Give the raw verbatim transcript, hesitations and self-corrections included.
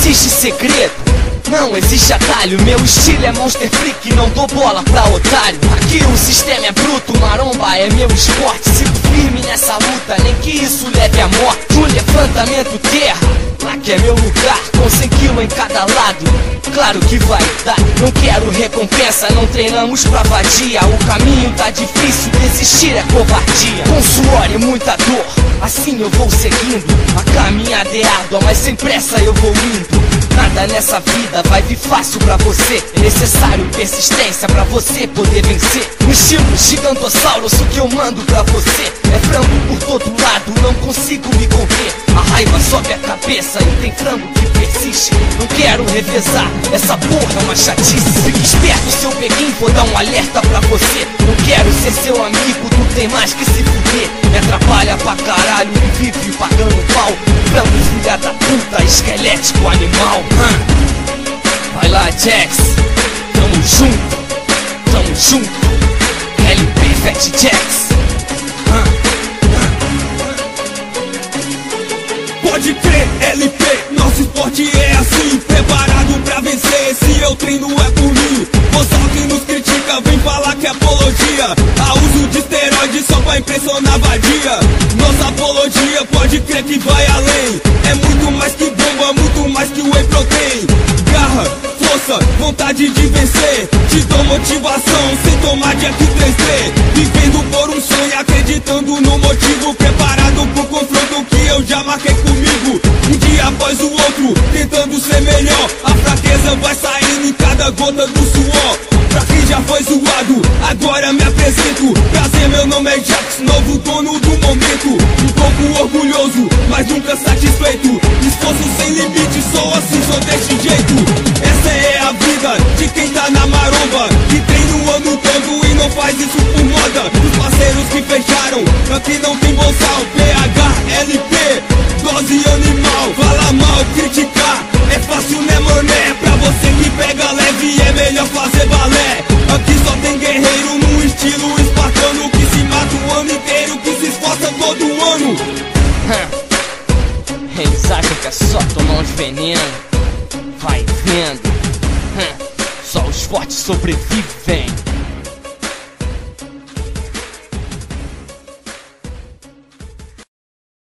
existe segredo, não existe atalho. Meu estilo é Monster Freak, não dou bola pra otário. Aqui o sistema é bruto, maromba é meu esporte. Sigo firme nessa luta, nem que isso leve à morte. No levantamento terra, lá que é meu lugar, com cem quilos em cada lado, claro que vai dar. Não quero recompensa, não treinamos pra vadia. O caminho tá difícil, desistir é covardia. Com suor e muita dor, assim eu vou seguindo. A caminhada é árdua, mas sem pressa eu vou indo. Nada nessa vida vai vir fácil pra você. É necessário persistência pra você poder vencer. No estilo gigantossauro, o que eu mando pra você é frango por todo lado, não consigo me conter. A raiva sobe a cabeça e tem frango que persiste. Não quero revezar, essa porra é uma chatice. Fique esperto, seu peguinho, vou dar um alerta pra você. Não quero ser seu amigo, tu tem mais que se fuder. Me atrapalha pra caralho e vive pagando pau. Frango filha da puta, esquelético animal. hum. Vai lá, Jax, tamo junto, tamo junto. L P Fat Jax. Pode crer, L P, nosso esporte é assim. Preparado pra vencer, se eu treino é por mim. Moçal que nos critica, vem falar que é apologia. A uso de esteroide só pra impressionar vadia. Nossa apologia pode crer que vai além. É muito mais que bomba, muito mais que whey protein. Garra, força, vontade de vencer. Te dou motivação sem tomar Jack três D. Vivendo por um sonho, acreditando no motivo. Preparado pro confronto que eu já marquei comigo. Um dia após o outro, tentando ser melhor. A fraqueza vai saindo em cada gota do suor. Pra quem já foi zoado, agora me apresento. Prazer, meu nome é Jax, novo dono do momento. Um pouco orgulhoso, mas nunca satisfeito. Esforço sem limite, sou assim, sou deste jeito. Essa é a vida de quem tá na maromba, que treina o ano todo e não faz isso por moda. Os parceiros que fecharam, aqui não tem bolsal. P H, L P, dose animal. Fala mal, criticar, é fácil né mané. Pra você que pega leve é melhor fazer balé. Aqui só tem guerreiro no estilo espartano, que se mata o ano inteiro, que se esforça todo ano. Eles acham que é só tomar uns venenos. Vai vendo, só os fortes sobrevivem.